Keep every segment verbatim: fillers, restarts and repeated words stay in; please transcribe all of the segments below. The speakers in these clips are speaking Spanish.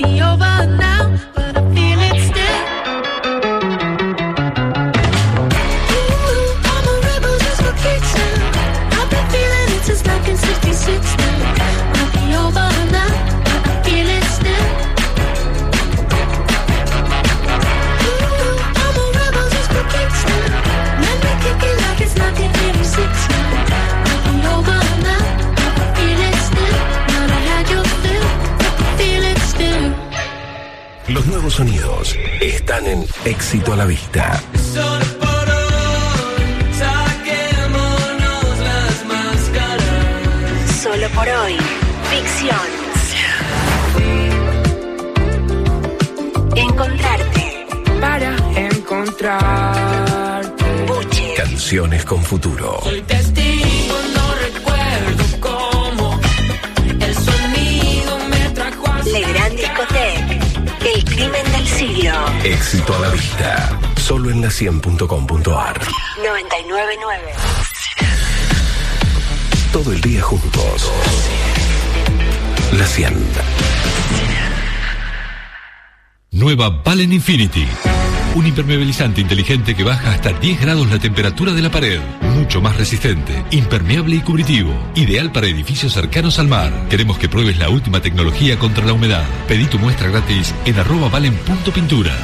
be over now, but I feel it still. Ooh, I'm a rebel just for kicks now. I've been feeling it since nineteen sixty-six now. Might be over now, but I feel it still. Ooh, I'm a rebel just for kicks now. Let me kick it like it's nineteen eighty-six now. Might be over now, but I feel it still. Might have had your fill, but I feel it still. Los nuevos sonidos están en Éxito a la Vista. Solo por hoy, saquémonos las máscaras. Solo por hoy, ficción. Encontrarte. Para encontrarte. Buche. Canciones con futuro. Soy testigo, no recuerdo cómo. El sonido me trajo a Le Gran Discoteque. El crimen del siglo. Éxito a la Vista. Solo en la cien punto com punto ar. noventa y nueve punto nueve. Todo el día juntos. La cien. Nueva Valen Infinity. Un impermeabilizante inteligente que baja hasta diez grados la temperatura de la pared. Mucho más resistente, impermeable y cubritivo. Ideal para edificios cercanos al mar. Queremos que pruebes la última tecnología contra la humedad. Pedí tu muestra gratis en arroba valen.pinturas.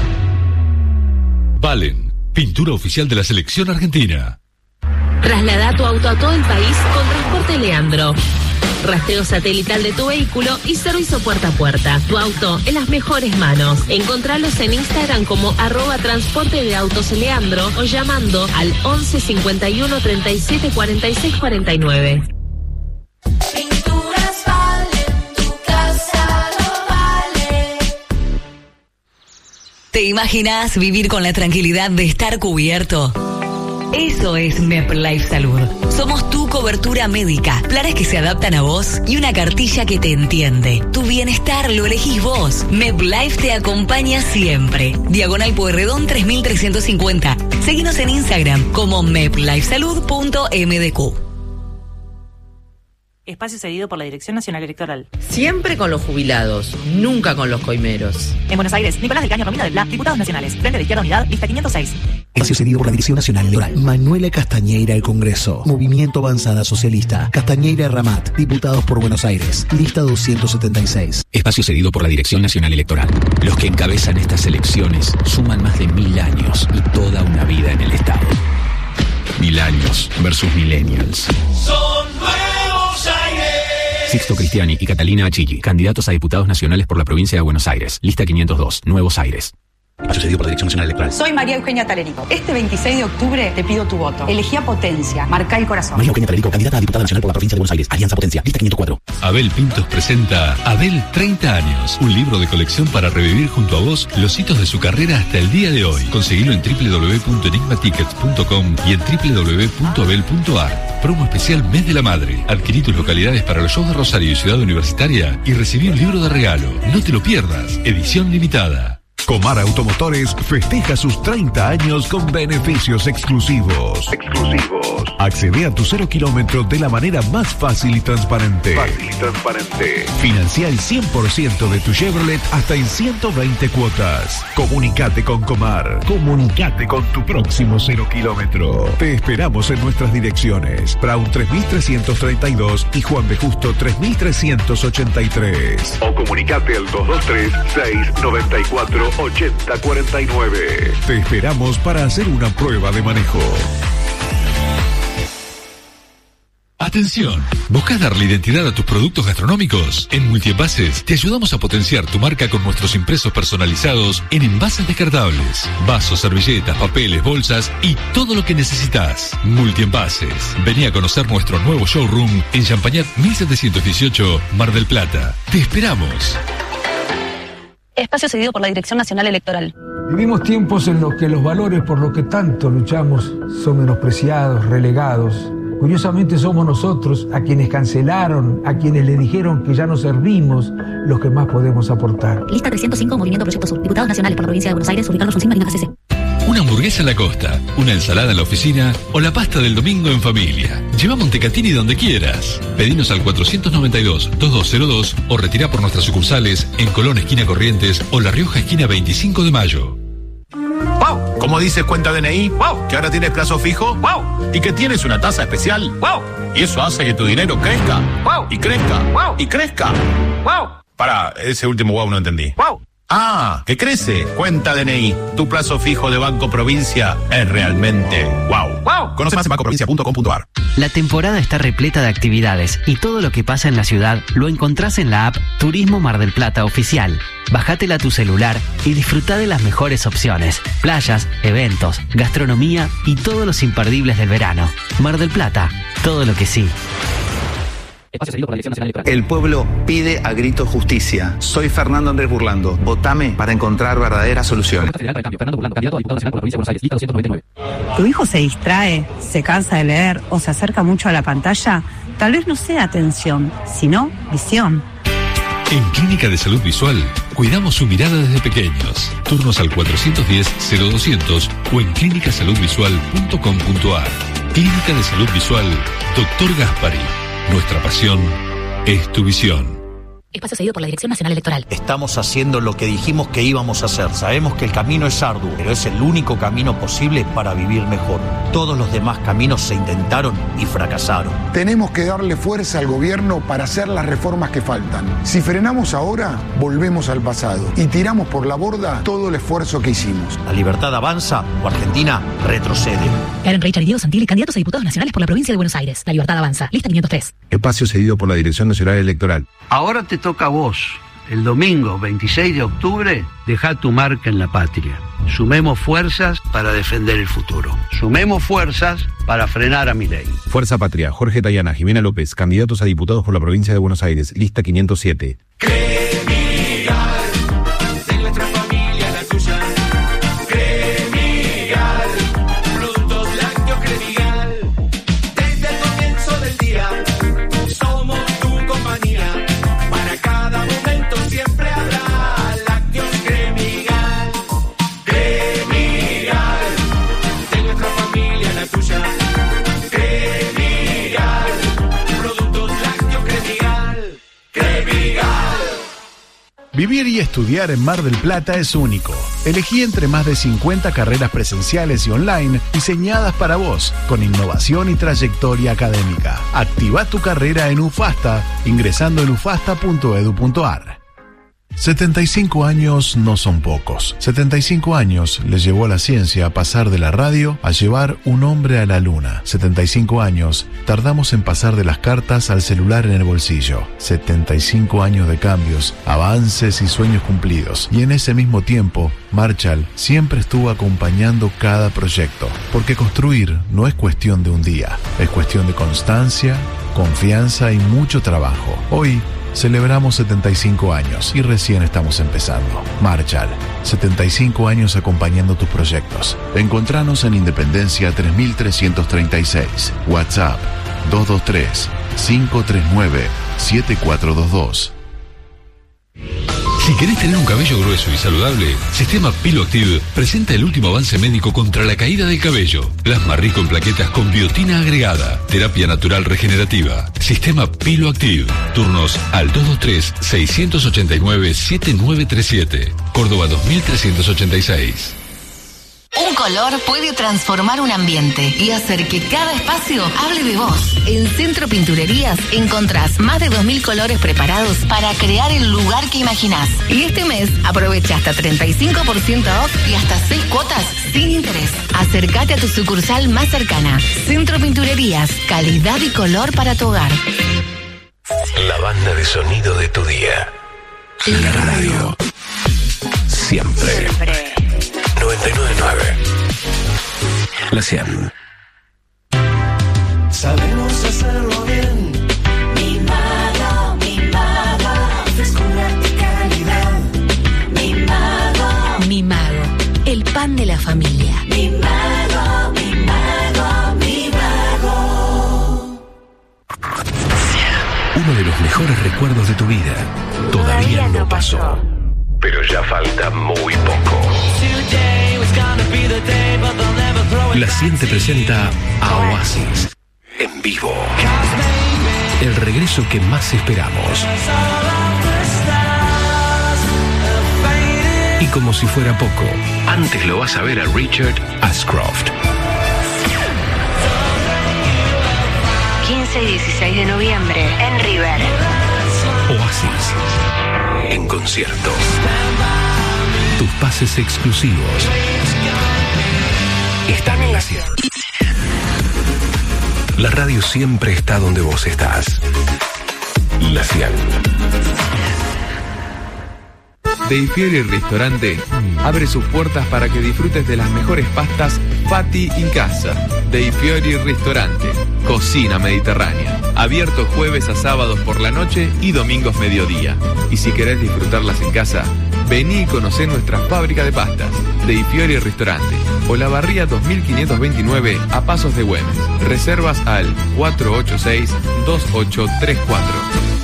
Valen, pintura oficial de la selección argentina. Traslada tu auto a todo el país con Transporte Leandro. Rastreo satelital de tu vehículo y servicio puerta a puerta. Tu auto en las mejores manos. Encontralos en Instagram como arroba transporte de autos Leandro o llamando al once cincuenta y uno treinta y siete cuarenta y seis cuarenta y nueve. Pinturas Valen, tu casa lo vale. ¿Te imaginas vivir con la tranquilidad de estar cubierto? Eso es MedLife Salud. Somos tu cobertura médica, planes que se adaptan a vos y una cartilla que te entiende. Tu bienestar lo elegís vos. MedLife te acompaña siempre. Diagonal Pueyrredón tres mil trescientos cincuenta. Seguinos en Instagram como medlifesalud punto m d q. Espacio cedido por la Dirección Nacional Electoral. Siempre con los jubilados, nunca con los coimeros. En Buenos Aires, Nicolás del Caño Romina del Pla, Diputados Nacionales. Frente de Izquierda Unidad, lista quinientos seis. Espacio cedido por la Dirección Nacional Electoral. Manuela Castañeira al Congreso. Movimiento Avanzada Socialista. Castañeira Ramat. Diputados por Buenos Aires. Lista doscientos setenta y seis. Espacio cedido por la Dirección Nacional Electoral. Los que encabezan estas elecciones suman más de mil años y toda una vida en el Estado. Mil años versus millennials. Son nuevos aires. Sixto Cristiani y Catalina Achilli, candidatos a diputados nacionales por la provincia de Buenos Aires. Lista quinientos dos, Nuevos Aires. Sucedido por la Dirección Nacional Electoral. Soy María Eugenia Talerico. Este veintiséis de octubre te pido tu voto. Elegí a Potencia. Marcá el corazón. María Eugenia Talerico, candidata a diputada nacional por la provincia de Buenos Aires. Alianza Potencia. Lista quinientos cuatro. Abel Pintos presenta Abel treinta años, un libro de colección para revivir junto a vos los hitos de su carrera hasta el día de hoy. Conseguilo en doble u doble u doble u punto enigma tickets punto com y en doble u doble u doble u punto abel punto ar. Promo especial Mes de la Madre. Adquirí tus localidades para los shows de Rosario y Ciudad Universitaria y recibí un libro de regalo. No te lo pierdas. Edición limitada. Comar Automotores festeja sus treinta años con beneficios exclusivos. Exclusivos. Accede a tu cero kilómetro de la manera más fácil y transparente. Fácil y transparente. Financia el cien por ciento de tu Chevrolet hasta en ciento veinte cuotas. Comunicate con Comar. Comunicate con tu próximo cero kilómetro. Te esperamos en nuestras direcciones. Brown tres mil trescientos treinta y dos y Juan B. Justo tres mil trescientos ochenta y tres. O comunicate al dos dos tres, seis nueve cuatro, ochenta cuarenta y nueve. Te esperamos para hacer una prueba de manejo. Atención, ¿buscas darle identidad a tus productos gastronómicos? En Multienvases te ayudamos a potenciar tu marca con nuestros impresos personalizados en envases descartables, vasos, servilletas, papeles, bolsas y todo lo que necesitas. Multienvases. Vení a conocer nuestro nuevo showroom en Champañat mil setecientos dieciocho, Mar del Plata. Te esperamos. Espacio cedido por la Dirección Nacional Electoral. Vivimos tiempos en los que los valores por los que tanto luchamos son menospreciados, relegados. Curiosamente somos nosotros, a quienes cancelaron, a quienes le dijeron que ya no servimos, los que más podemos aportar. Lista trescientos cinco, Movimiento Proyecto Sur. Diputados Nacionales por la Provincia de Buenos Aires, ubicarlos encima de una C C. una hamburguesa en la costa, una ensalada en la oficina o la pasta del domingo en familia. Lleva Montecatini donde quieras. Pedinos al cuatrocientos noventa y dos, veintidós cero dos o retirá por nuestras sucursales en Colón esquina Corrientes o La Rioja esquina veinticinco de mayo. ¡Wow! ¿Cómo dices cuenta D N I? ¡Wow! ¿Que ahora tienes plazo fijo? ¡Wow! ¿Y que tienes una tasa especial? ¡Wow! Y eso hace que tu dinero crezca. ¡Wow! Y crezca. ¡Wow! Y crezca. ¡Wow! Para, ese último wow no entendí. ¡Wow! Ah, que crece. Cuenta D N I. Tu plazo fijo de Banco Provincia es realmente wow. ¡Wow! Conoce más en banco provincia punto com punto a r. La temporada está repleta de actividades y todo lo que pasa en la ciudad lo encontrás en la app Turismo Mar del Plata Oficial. Bájatela a tu celular y disfruta de las mejores opciones. Playas, eventos, gastronomía y todos los imperdibles del verano. Mar del Plata, todo lo que sí. Espacio cedido por la Dirección Nacional Electoral. El pueblo pide a grito justicia. Soy Fernando Andrés Burlando. Votame para encontrar verdaderas soluciones. Fernando Burlando, candidato a diputado nacional por la provincia de Buenos Aires, lista doscientos noventa y nueve. ¿Tu hijo se distrae, se cansa de leer o se acerca mucho a la pantalla? Tal vez no sea atención, sino visión. En Clínica de Salud Visual, cuidamos su mirada desde pequeños. Turnos al cuatrocientos diez, cero doscientos o en clínica salud visual punto com punto a r. Clínica de Salud Visual, doctor Gaspari. Nuestra pasión es tu visión. Espacio cedido por la Dirección Nacional Electoral. Estamos haciendo lo que dijimos que íbamos a hacer. Sabemos que el camino es arduo, pero es el único camino posible para vivir mejor. Todos los demás caminos se intentaron y fracasaron. Tenemos que darle fuerza al gobierno para hacer las reformas que faltan. Si frenamos ahora, volvemos al pasado y tiramos por la borda todo el esfuerzo que hicimos. La libertad avanza o Argentina retrocede. Karen Reichard y Diego Santilli, candidatos a diputados nacionales por la provincia de Buenos Aires. La libertad avanza. Lista quinientos tres. Espacio cedido por la Dirección Nacional Electoral. Ahora te toca a vos. El domingo veintiséis de octubre, deja tu marca en la patria. Sumemos fuerzas para defender el futuro. Sumemos fuerzas para frenar a Milei. Fuerza Patria, Jorge Tayana, Jimena López, candidatos a diputados por la provincia de Buenos Aires, lista quinientos siete. Vivir y estudiar en Mar del Plata es único. Elegí entre más de cincuenta carreras presenciales y online diseñadas para vos, con innovación y trayectoria académica. Activa tu carrera en UFASTA ingresando en ufasta punto edu punto a r. setenta y cinco años no son pocos. setenta y cinco años le llevó a la ciencia a pasar de la radio a llevar un hombre a la luna. setenta y cinco años tardamos en pasar de las cartas al celular en el bolsillo. setenta y cinco años de cambios, avances y sueños cumplidos. Y en ese mismo tiempo, Marshall siempre estuvo acompañando cada proyecto. Porque construir no es cuestión de un día, es cuestión de constancia, confianza y mucho trabajo. Hoy celebramos setenta y cinco años y recién estamos empezando. Marshall, setenta y cinco años acompañando tus proyectos. Encontranos en Independencia tres mil trescientos treinta y seis. WhatsApp dos dos tres, cinco tres nueve, siete cuatro dos dos. Si querés tener un cabello grueso y saludable, Sistema Piloactive presenta el último avance médico contra la caída del cabello. Plasma rico en plaquetas con biotina agregada. Terapia natural regenerativa. Sistema Piloactive. Turnos al dos dos tres, seis ocho nueve, siete nueve tres siete. Córdoba dos mil trescientos ochenta y seis. Un color puede transformar un ambiente y hacer que cada espacio hable de vos. En Centro Pinturerías encontrás más de dos mil colores preparados para crear el lugar que imaginás. Y este mes aprovecha hasta treinta y cinco por ciento off y hasta seis cuotas sin interés. Acércate a tu sucursal más cercana. Centro Pinturerías, calidad y color para tu hogar. La banda de sonido de tu día. La radio. Siempre. Siempre. noventa y nueve punto nueve. La cien. Sabemos hacerlo bien. Mi mago, mi mago, frescura y calidad. Mi mago, Mi Mago, el pan de la familia. mi mago, mi mago, mi mago. Uno de los mejores recuerdos de tu vida todavía no pasó, pero ya falta muy poco. Today was gonna La cien te presenta a Oasis en vivo. El regreso que más esperamos. Y como si fuera poco, antes lo vas a ver a Richard Ashcroft. quince y dieciséis de noviembre en River. Oasis en concierto. Tus pases exclusivos están en la cien. La radio siempre está donde vos estás. La cien. Dei Fiori Ristorante abre sus puertas para que disfrutes de las mejores pastas Fatti in casa. Dei Fiori Ristorante, cocina mediterránea. Abierto jueves a sábados por la noche y domingos mediodía. Y si querés disfrutarlas en casa, vení y conocé nuestra fábrica de pastas. Dei Fiori Ristorante, Olavarría dos mil quinientos veintinueve a Pasos de Güemes. Reservas al cuatro ocho seis, dos ocho tres cuatro.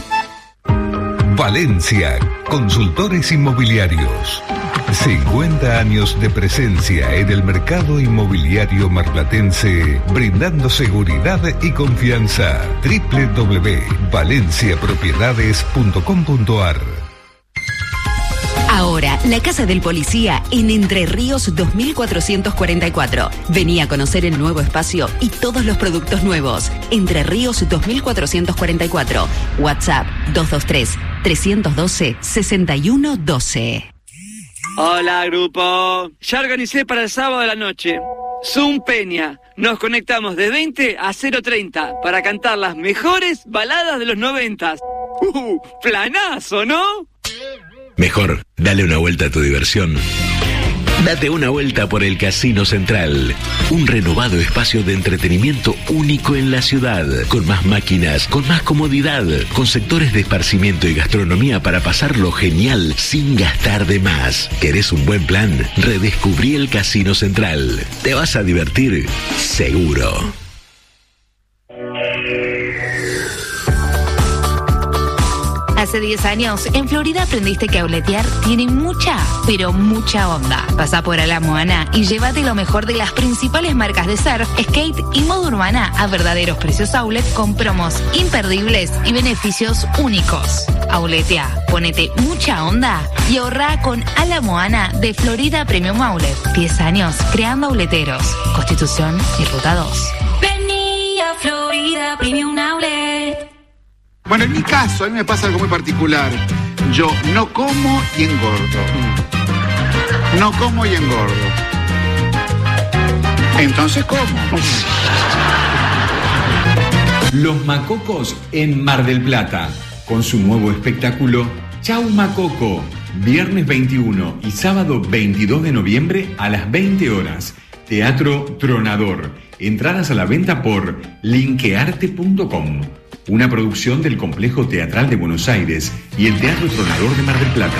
Valencia, consultores inmobiliarios. cincuenta años de presencia en el mercado inmobiliario marplatense, brindando seguridad y confianza. doble u doble u doble u punto valencia propiedades punto com punto a r. Ahora, la Casa del Policía en Entre Ríos dos mil cuatrocientos cuarenta y cuatro. Vení a conocer el nuevo espacio y todos los productos nuevos. Entre Ríos dos mil cuatrocientos cuarenta y cuatro. WhatsApp dos dos tres, tres uno dos, seis uno uno dos. Hola, grupo. Ya organicé para el sábado de la noche. Zoom Peña. Nos conectamos de veinte a cero treinta para cantar las mejores baladas de los noventas. Uh, planazo, ¿no? Mejor, dale una vuelta a tu diversión. Date una vuelta por el Casino Central. Un renovado espacio de entretenimiento único en la ciudad. Con más máquinas, con más comodidad. Con sectores de esparcimiento y gastronomía para pasarlo genial sin gastar de más. ¿Querés un buen plan? Redescubrí el Casino Central. Te vas a divertir, seguro. Hace diez años, en Florida aprendiste que auletear tiene mucha, pero mucha onda. Pasá por Ala Moana y llévate lo mejor de las principales marcas de surf, skate y moda urbana a verdaderos precios outlet con promos imperdibles y beneficios únicos. Auletea, ponete mucha onda y ahorra con Ala Moana de Florida Premium Outlet. diez años creando auleteros. Constitución y Ruta dos. Vení a Florida Premium Outlet. Bueno, en mi caso, a mí me pasa algo muy particular. Yo no como y engordo. No como y engordo. Entonces, ¿cómo? Los Macocos en Mar del Plata, con su nuevo espectáculo Chau Macoco, viernes veintiuno y sábado veintidós de noviembre a las veinte horas. Teatro Tronador. Entradas a la venta por linkearte punto com. Una producción del Complejo Teatral de Buenos Aires y el Teatro Tronador de Mar del Plata.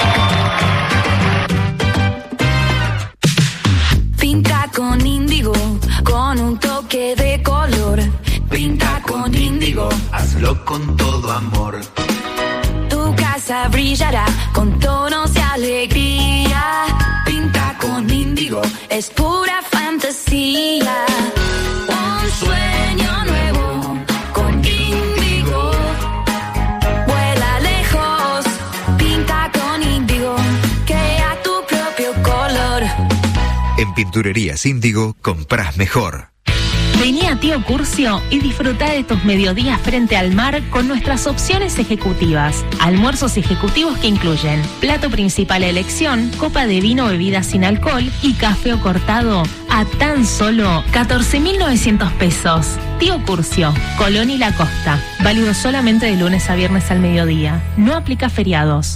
Pinta con índigo, con un toque de color. Pinta con índigo, hazlo con todo amor. tu casa brillará con tonos de alegría. Pinta con índigo, es pura fantasía. Un sueño nuevo con índigo. Vuela lejos, pinta con índigo. Crea tu propio color. En Pinturerías Índigo compras mejor. Vení a Tío Curcio y disfruta de tus mediodías frente al mar con nuestras opciones ejecutivas. Almuerzos ejecutivos que incluyen plato principal a elección, copa de vino o bebida sin alcohol y café o cortado a tan solo catorce mil novecientos pesos. Tío Curcio, Colón y La Costa. Válido solamente de lunes a viernes al mediodía. No aplica feriados.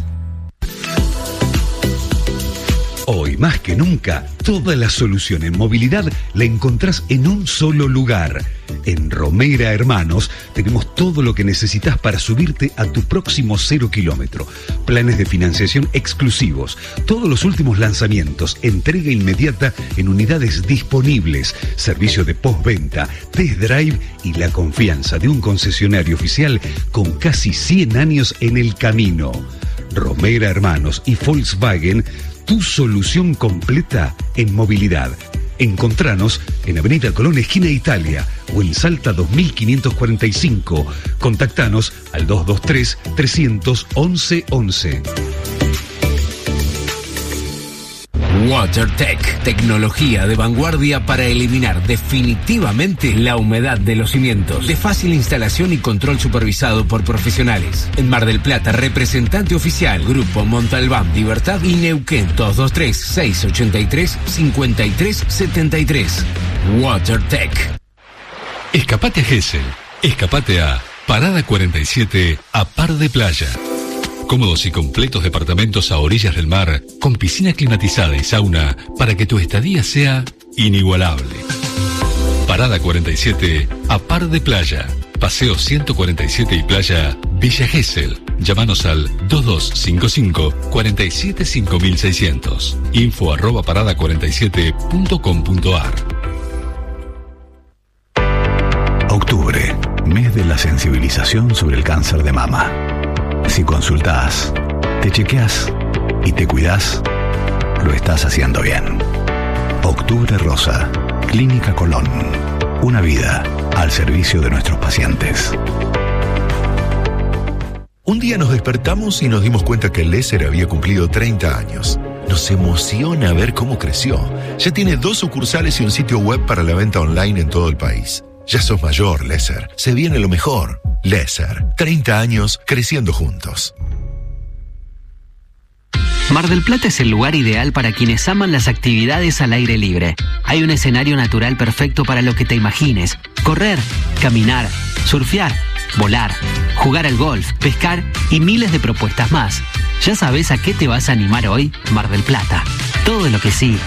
Hoy más que nunca, toda la solución en movilidad la encontrás en un solo lugar. En Romera Hermanos tenemos todo lo que necesitas para subirte a tu próximo cero kilómetro. Planes de financiación exclusivos, todos los últimos lanzamientos, entrega inmediata en unidades disponibles, servicio de postventa, test drive y la confianza de un concesionario oficial con casi cien años en el camino. Romera Hermanos y Volkswagen, tu solución completa en movilidad. Encontranos en Avenida Colón, esquina Italia, o en Salta dos mil quinientos cuarenta y cinco. Contactanos al dos dos tres, tres once, once. WaterTech, tecnología de vanguardia para eliminar definitivamente la humedad de los cimientos, de fácil instalación y control supervisado por profesionales. En Mar del Plata, representante oficial, Grupo Montalbán, Libertad y Neuquén, dos dos tres, seis ocho tres, cinco tres siete tres. WaterTech. Escapate a Gesell. Escapate a Parada cuarenta y siete, a Par de Playa. Cómodos y completos departamentos a orillas del mar, con piscina climatizada y sauna, para que tu estadía sea inigualable. Parada cuarenta y siete, a Par de Playa. Paseo ciento cuarenta y siete y Playa, Villa Gesell. Llámanos al dos dos cinco cinco, cuatro siete cinco seis cero cero. Info arroba parada cuarenta y siete punto com punto ar. Octubre, mes de la sensibilización sobre el cáncer de mama. Si consultás, te chequeás y te cuidás, lo estás haciendo bien. Octubre Rosa, Clínica Colón. Una vida al servicio de nuestros pacientes. Un día nos despertamos y nos dimos cuenta que Lesser había cumplido treinta años. Nos emociona ver cómo creció. Ya tiene dos sucursales y un sitio web para la venta online en todo el país. Ya sos mayor, Lesser. Se viene lo mejor. Lesser. treinta años creciendo juntos. Mar del Plata es el lugar ideal para quienes aman las actividades al aire libre. Hay un escenario natural perfecto para lo que te imagines. Correr, caminar, surfear, volar, jugar al golf, pescar y miles de propuestas más. ¿Ya sabes a qué te vas a animar hoy? Mar del Plata. Todo lo que sí.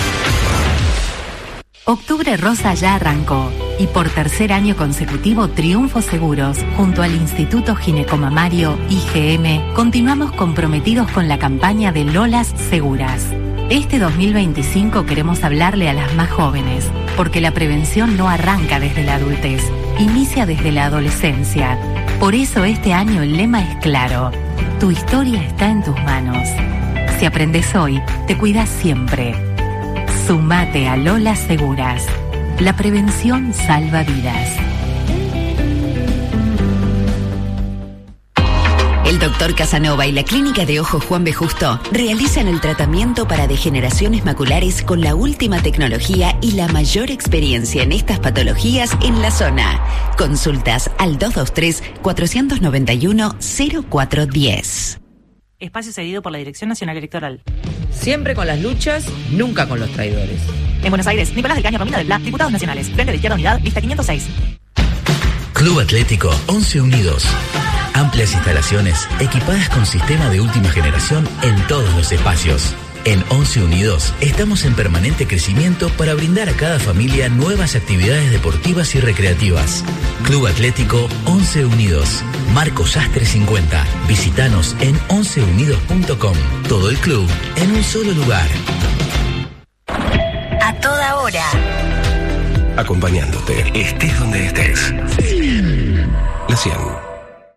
Octubre Rosa ya arrancó y por tercer año consecutivo Triunfo Seguros, junto al Instituto Ginecomamario I G M, continuamos comprometidos con la campaña de Lolas Seguras. Este dos mil veinticinco queremos hablarle a las más jóvenes, porque la prevención no arranca desde la adultez, inicia desde la adolescencia. Por eso este año el lema es claro: tu historia está en tus manos. Si aprendes hoy, te cuidas siempre. Sumate a Lolas Seguras. La prevención salva vidas. El doctor Casanova y la Clínica de Ojos Juan B. Justo realizan el tratamiento para degeneraciones maculares con la última tecnología y la mayor experiencia en estas patologías en la zona. Consultas al dos dos tres, cuatro nueve uno, cero cuatro uno cero. Espacio cedido por la Dirección Nacional Electoral. Siempre con las luchas, nunca con los traidores. En Buenos Aires, Nicolás del Caño, Romina del Bla, Diputados Nacionales. Frente de Izquierda Unidad, lista quinientos seis. Club Atlético once Unidos. Amplias instalaciones, equipadas con sistema de última generación en todos los espacios. En once Unidos estamos en permanente crecimiento para brindar a cada familia nuevas actividades deportivas y recreativas. Club Atlético once Unidos. Marco Sastre cincuenta. Visítanos en once unidos punto com. Todo el club en un solo lugar. A toda hora. Acompañándote, estés donde estés. La cien.